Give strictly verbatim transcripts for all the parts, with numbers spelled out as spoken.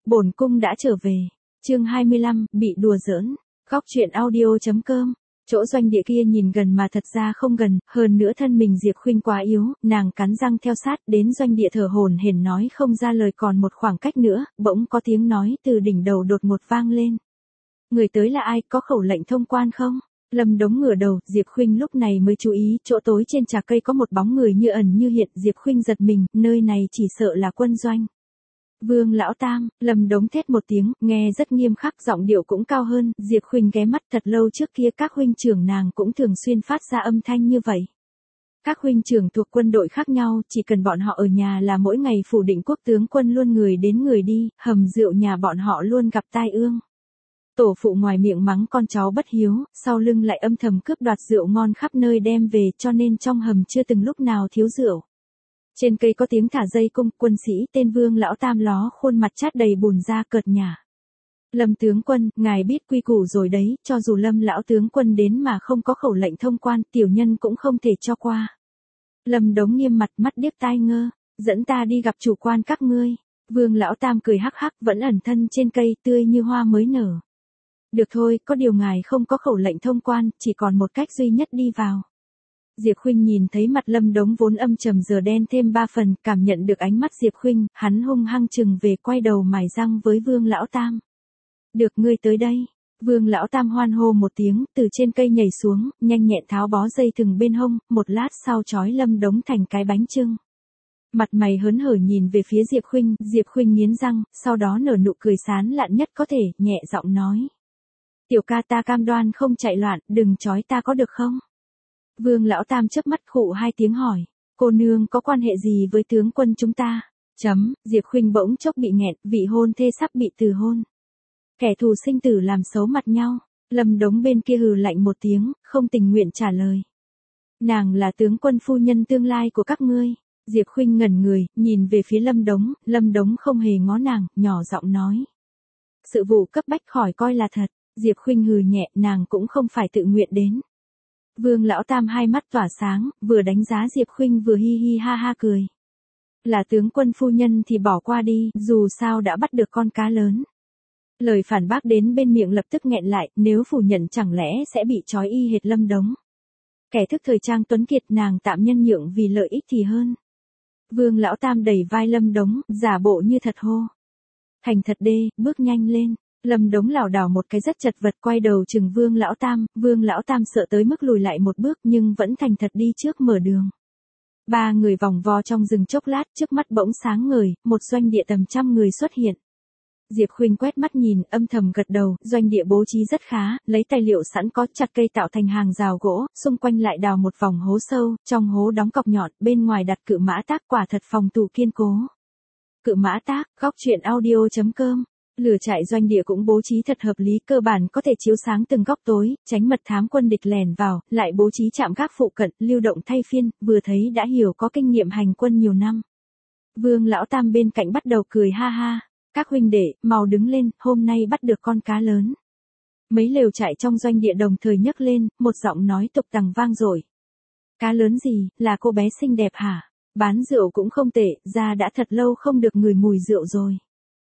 Bổn cung đã trở về. Chương hai mươi lăm, bị đùa giỡn. Góc truyện audio.com. Chỗ doanh địa kia nhìn gần mà thật ra không gần, hơn nữa thân mình Diệp Khuynh quá yếu, nàng cắn răng theo sát, đến doanh địa thở hổn hển nói không ra lời, còn một khoảng cách nữa, bỗng có tiếng nói từ đỉnh đầu đột ngột vang lên. Người tới là ai, có khẩu lệnh thông quan không? Lâm Đống ngửa đầu, Diệp Khuynh lúc này mới chú ý, chỗ tối trên trà cây có một bóng người như ẩn như hiện, Diệp Khuynh giật mình, nơi này chỉ sợ là quân doanh. Vương lão tam, Lâm Đống thét một tiếng, nghe rất nghiêm khắc, giọng điệu cũng cao hơn, Diệp Khuynh ghé mắt, thật lâu trước kia các huynh trưởng nàng cũng thường xuyên phát ra âm thanh như vậy. Các huynh trưởng thuộc quân đội khác nhau, chỉ cần bọn họ ở nhà là mỗi ngày phủ định quốc tướng quân luôn người đến người đi, hầm rượu nhà bọn họ luôn gặp tai ương. Tổ phụ ngoài miệng mắng con cháu bất hiếu, sau lưng lại âm thầm cướp đoạt rượu ngon khắp nơi đem về, cho nên trong hầm chưa từng lúc nào thiếu rượu. Trên cây có tiếng thả dây cung, quân sĩ tên Vương lão tam ló khuôn mặt chát đầy bùn ra cợt nhả. Lâm tướng quân, ngài biết quy củ rồi đấy, cho dù Lâm lão tướng quân đến mà không có khẩu lệnh thông quan, tiểu nhân cũng không thể cho qua. Lâm Đống nghiêm mặt, mắt điếc tai ngơ, dẫn ta đi gặp chủ quan các ngươi. Vương lão tam cười hắc hắc, vẫn ẩn thân trên cây, tươi như hoa mới nở. Được thôi, có điều ngài không có khẩu lệnh thông quan, chỉ còn một cách duy nhất đi vào. Diệp Khuynh nhìn thấy mặt Lâm Đống vốn âm trầm giờ đen thêm ba phần, cảm nhận được ánh mắt Diệp Khuynh, hắn hung hăng chừng về, quay đầu mài răng với Vương lão tam. Được, ngươi tới đây. Vương lão tam hoan hô một tiếng, từ trên cây nhảy xuống, nhanh nhẹn tháo bó dây thừng bên hông, một lát sau trói Lâm Đống thành cái bánh chưng. Mặt mày hớn hở nhìn về phía Diệp Khuynh, Diệp Khuynh nghiến răng, sau đó nở nụ cười sán lạn nhất có thể, nhẹ giọng nói. Tiểu ca, ta cam đoan không chạy loạn, đừng trói ta có được không? Vương lão tam chớp mắt khụ hai tiếng hỏi, cô nương có quan hệ gì với tướng quân chúng ta? Chấm, Diệp Khuynh bỗng chốc bị nghẹn, vị hôn thê sắp bị từ hôn. Kẻ thù sinh tử làm xấu mặt nhau. Lâm Đống bên kia hừ lạnh một tiếng, không tình nguyện trả lời. Nàng là tướng quân phu nhân tương lai của các ngươi. Diệp Khuynh ngẩn người, nhìn về phía Lâm Đống, Lâm Đống không hề ngó nàng, nhỏ giọng nói. Sự vụ cấp bách khỏi coi là thật. Diệp Khuynh hừ nhẹ, nàng cũng không phải tự nguyện đến. Vương lão tam hai mắt tỏa sáng, vừa đánh giá Diệp Khuynh vừa hi hi ha ha cười. Là tướng quân phu nhân thì bỏ qua đi, dù sao đã bắt được con cá lớn. Lời phản bác đến bên miệng lập tức nghẹn lại, nếu phủ nhận chẳng lẽ sẽ bị trói y hệt Lâm Đống. Kẻ thức thời trang tuấn kiệt, nàng tạm nhân nhượng vì lợi ích thì hơn. Vương lão tam đẩy vai Lâm Đống, giả bộ như thật hô. Thành thật đê, bước nhanh lên. Lâm Đống lảo đảo một cái rất chật vật, quay đầu chừng Vương lão tam, Vương lão tam sợ tới mức lùi lại một bước nhưng vẫn thành thật đi trước mở đường. Ba người vòng vo trong rừng chốc lát, trước mắt bỗng sáng ngời, một doanh địa tầm trăm người xuất hiện. Diệp Khuynh quét mắt nhìn, âm thầm gật đầu, doanh địa bố trí rất khá, lấy tài liệu sẵn có, chặt cây tạo thành hàng rào gỗ, xung quanh lại đào một vòng hố sâu, trong hố đóng cọc nhọn, bên ngoài đặt cự mã tác, quả thật phòng thủ kiên cố. Cự mã tác, góc truyện audio.com. Lửa trại doanh địa cũng bố trí thật hợp lý, cơ bản có thể chiếu sáng từng góc tối, tránh mật thám quân địch lèn vào, lại bố trí trạm gác phụ cận, lưu động thay phiên, vừa thấy đã hiểu có kinh nghiệm hành quân nhiều năm. Vương lão tam bên cạnh bắt đầu cười ha ha, các huynh đệ, mau đứng lên, hôm nay bắt được con cá lớn. Mấy lều trại trong doanh địa đồng thời nhấc lên, một giọng nói tục tằng vang dội. Cá lớn gì, là cô bé xinh đẹp hả? Bán rượu cũng không tệ, ra đã thật lâu không được ngửi mùi rượu rồi.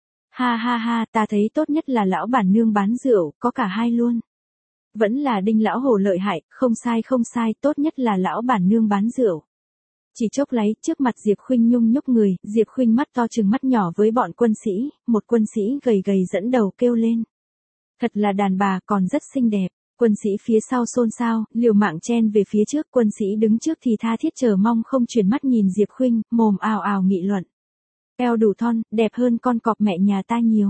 Ha ha ha, ta thấy tốt nhất là lão bản nương bán rượu, có cả hai luôn. Vẫn là Đinh lão hổ lợi hại, không sai không sai, tốt nhất là lão bản nương bán rượu. Chỉ chốc lấy, trước mặt Diệp Khuynh nhung nhúc người, Diệp Khuynh mắt to trừng mắt nhỏ với bọn quân sĩ, một quân sĩ gầy gầy dẫn đầu kêu lên. Thật là đàn bà, còn rất xinh đẹp. Quân sĩ phía sau xôn xao, liều mạng chen về phía trước, quân sĩ đứng trước thì tha thiết chờ mong không chuyển mắt nhìn Diệp Khuynh, mồm ào ào nghị luận. Eo đủ thon, đẹp hơn con cọp mẹ nhà ta nhiều.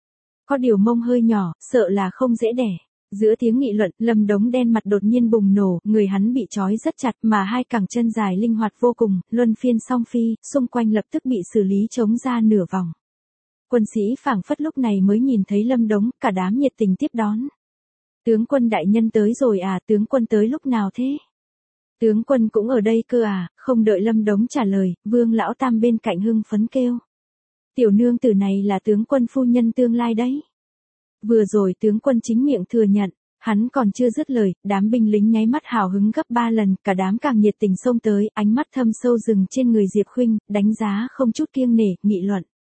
Có điều mông hơi nhỏ, sợ là không dễ đẻ. Giữa tiếng nghị luận, Lâm Đống đen mặt đột nhiên bùng nổ, người hắn bị trói rất chặt mà hai cẳng chân dài linh hoạt vô cùng, luân phiên song phi, xung quanh lập tức bị xử lý chống ra nửa vòng. Quân sĩ phảng phất lúc này mới nhìn thấy Lâm Đống, cả đám nhiệt tình tiếp đón. Tướng quân đại nhân tới rồi à, tướng quân tới lúc nào thế? Tướng quân cũng ở đây cơ à, không đợi Lâm Đống trả lời, Vương lão tam bên cạnh hưng phấn kêu. Tiểu nương tử này là tướng quân phu nhân tương lai đấy. Vừa rồi tướng quân chính miệng thừa nhận, hắn còn chưa dứt lời, đám binh lính nháy mắt hào hứng gấp ba lần, cả đám càng nhiệt tình xông tới, ánh mắt thâm sâu rừng trên người Diệp Khuynh, đánh giá không chút kiêng nể, nghị luận.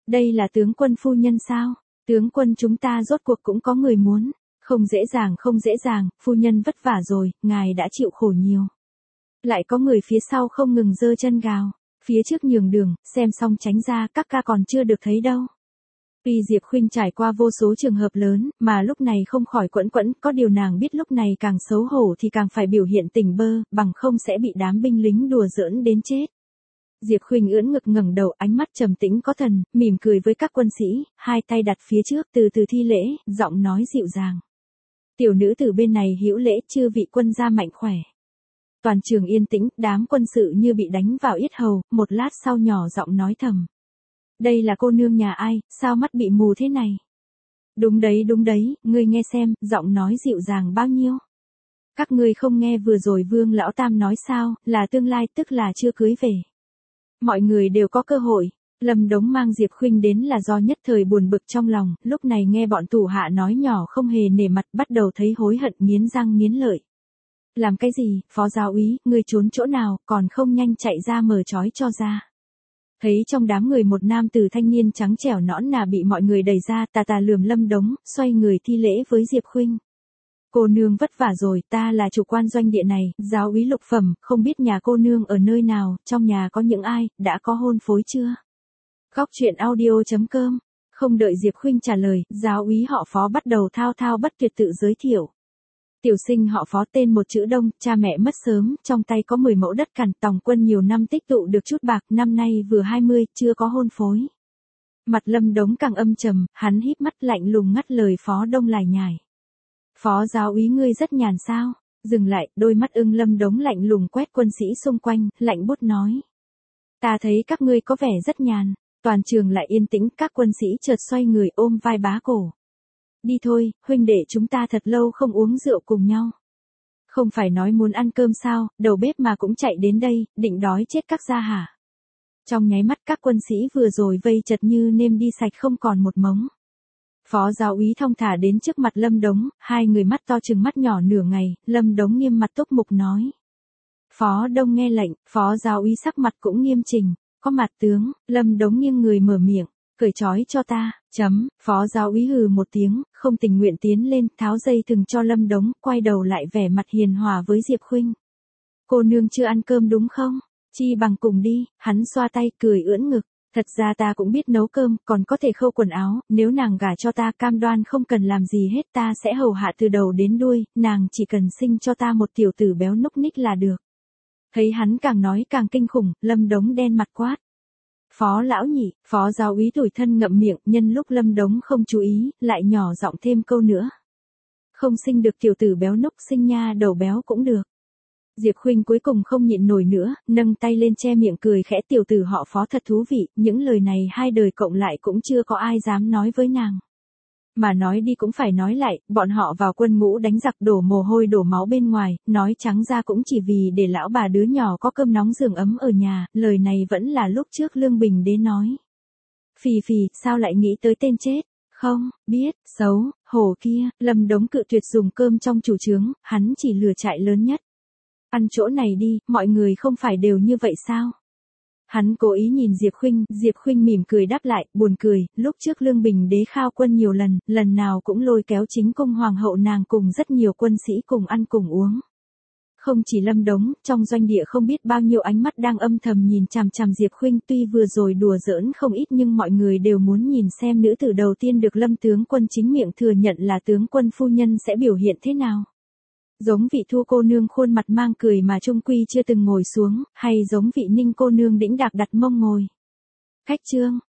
Đây là tướng quân phu nhân sao? Tướng quân chúng ta rốt cuộc cũng có người muốn. Không dễ dàng không dễ dàng, phu nhân vất vả rồi, ngài đã chịu khổ nhiều. Lại có người phía sau không ngừng giơ chân gào. Phía trước nhường đường, xem xong tránh ra, các ca còn chưa được thấy đâu. Tuy Diệp Khuynh trải qua vô số trường hợp lớn, mà lúc này không khỏi quẫn quẫn, có điều nàng biết lúc này càng xấu hổ thì càng phải biểu hiện tỉnh bơ, bằng không sẽ bị đám binh lính đùa giỡn đến chết. Diệp Khuynh ưỡn ngực ngẩng đầu, ánh mắt trầm tĩnh có thần, mỉm cười với các quân sĩ, hai tay đặt phía trước, từ từ thi lễ, giọng nói dịu dàng. Tiểu nữ từ bên này hữu lễ, chư vị quân gia mạnh khỏe. Toàn trường yên tĩnh, đám quân sự như bị đánh vào yết hầu, một lát sau nhỏ giọng nói thầm. Đây là cô nương nhà ai, sao mắt bị mù thế này? Đúng đấy đúng đấy, ngươi nghe xem, giọng nói dịu dàng bao nhiêu. Các ngươi không nghe vừa rồi Vương Lão Tam nói sao, là tương lai tức là chưa cưới về. Mọi người đều có cơ hội. Lâm Đống mang Diệp Khuynh đến là do nhất thời buồn bực trong lòng, lúc này nghe bọn thủ hạ nói nhỏ không hề nể mặt, bắt đầu thấy hối hận nghiến răng nghiến lợi. Làm cái gì, phó giáo úy, ngươi trốn chỗ nào, còn không nhanh chạy ra mở trói cho ra. Thấy trong đám người một nam tử thanh niên trắng trẻo nõn nà bị mọi người đẩy ra, tà tà lườm Lâm Đống, xoay người thi lễ với Diệp Khuynh. Cô nương vất vả rồi, ta là chủ quan doanh địa này, giáo úy lục phẩm, không biết nhà cô nương ở nơi nào, trong nhà có những ai, đã có hôn phối chưa? Góc truyện audio chấm com. Không đợi Diệp Khuynh trả lời, giáo úy họ Phó bắt đầu thao thao bất tuyệt tự giới thiệu. Tiểu sinh họ Phó tên một chữ Đông, cha mẹ mất sớm, trong tay có mười mẫu đất cằn, tòng quân nhiều năm tích tụ được chút bạc, năm nay vừa hai mươi, chưa có hôn phối. Mặt Lâm Đống càng âm trầm, hắn híp mắt lạnh lùng ngắt lời Phó Đông lải nhải. Phó giáo úy ngươi rất nhàn sao? Dừng lại, đôi mắt ưng Lâm Đống lạnh lùng quét quân sĩ xung quanh, lạnh bút nói. Ta thấy các ngươi có vẻ rất nhàn. Toàn trường lại yên tĩnh, các quân sĩ chợt xoay người ôm vai bá cổ. Đi thôi, huynh đệ chúng ta thật lâu không uống rượu cùng nhau. Không phải nói muốn ăn cơm sao, đầu bếp mà cũng chạy đến đây, định đói chết các gia hả? Trong nháy mắt các quân sĩ vừa rồi vây chật như nêm đi sạch không còn một mống. Phó giáo úy thong thả đến trước mặt Lâm Đống, hai người mắt to trừng mắt nhỏ nửa ngày, Lâm Đống nghiêm mặt túc mục nói. Phó Đông nghe lệnh, phó giáo úy sắc mặt cũng nghiêm chỉnh. Có mặt tướng, Lâm Đống nghiêng người mở miệng, cởi trói cho ta, chấm, phó giáo úy hừ một tiếng, không tình nguyện tiến lên, tháo dây thừng cho Lâm Đống, quay đầu lại vẻ mặt hiền hòa với Diệp Khuynh. Cô nương chưa ăn cơm đúng không? Chi bằng cùng đi, hắn xoa tay cười ưỡn ngực, thật ra ta cũng biết nấu cơm, còn có thể khâu quần áo, nếu nàng gả cho ta cam đoan không cần làm gì hết ta sẽ hầu hạ từ đầu đến đuôi, nàng chỉ cần sinh cho ta một tiểu tử béo núc ních là được. Thấy hắn càng nói càng kinh khủng, Lâm Đống đen mặt quát. Phó lão nhị, phó giáo úy tủi thân ngậm miệng, nhân lúc Lâm Đống không chú ý, lại nhỏ giọng thêm câu nữa. Không sinh được tiểu tử béo núc, sinh nha đầu béo cũng được. Diệp Khuynh cuối cùng không nhịn nổi nữa, nâng tay lên che miệng cười khẽ, tiểu tử họ Phó thật thú vị, những lời này hai đời cộng lại cũng chưa có ai dám nói với nàng. Mà nói đi cũng phải nói lại, bọn họ vào quân ngũ đánh giặc đổ mồ hôi đổ máu bên ngoài, nói trắng ra cũng chỉ vì để lão bà đứa nhỏ có cơm nóng giường ấm ở nhà, lời này vẫn là lúc trước Lương Bình Đế nói. Phì phì, sao lại nghĩ tới tên chết? Không, biết, xấu, hổ kia, Lâm Đống cự tuyệt dùng cơm trong chủ trướng, hắn chỉ lừa chạy lớn nhất. Ăn chỗ này đi, mọi người không phải đều như vậy sao? Hắn cố ý nhìn Diệp Khuynh, Diệp Khuynh mỉm cười đáp lại, buồn cười, lúc trước Lương Bình Đế khao quân nhiều lần, lần nào cũng lôi kéo chính cung hoàng hậu nàng cùng rất nhiều quân sĩ cùng ăn cùng uống. Không chỉ Lâm Đống, trong doanh địa không biết bao nhiêu ánh mắt đang âm thầm nhìn chằm chằm Diệp Khuynh, tuy vừa rồi đùa giỡn không ít nhưng mọi người đều muốn nhìn xem nữ tử đầu tiên được Lâm tướng quân chính miệng thừa nhận là tướng quân phu nhân sẽ biểu hiện thế nào. Giống vị Thu cô nương khuôn mặt mang cười mà trung quy chưa từng ngồi xuống, hay giống vị Ninh cô nương đĩnh đạc đặt mông ngồi. Khách trương,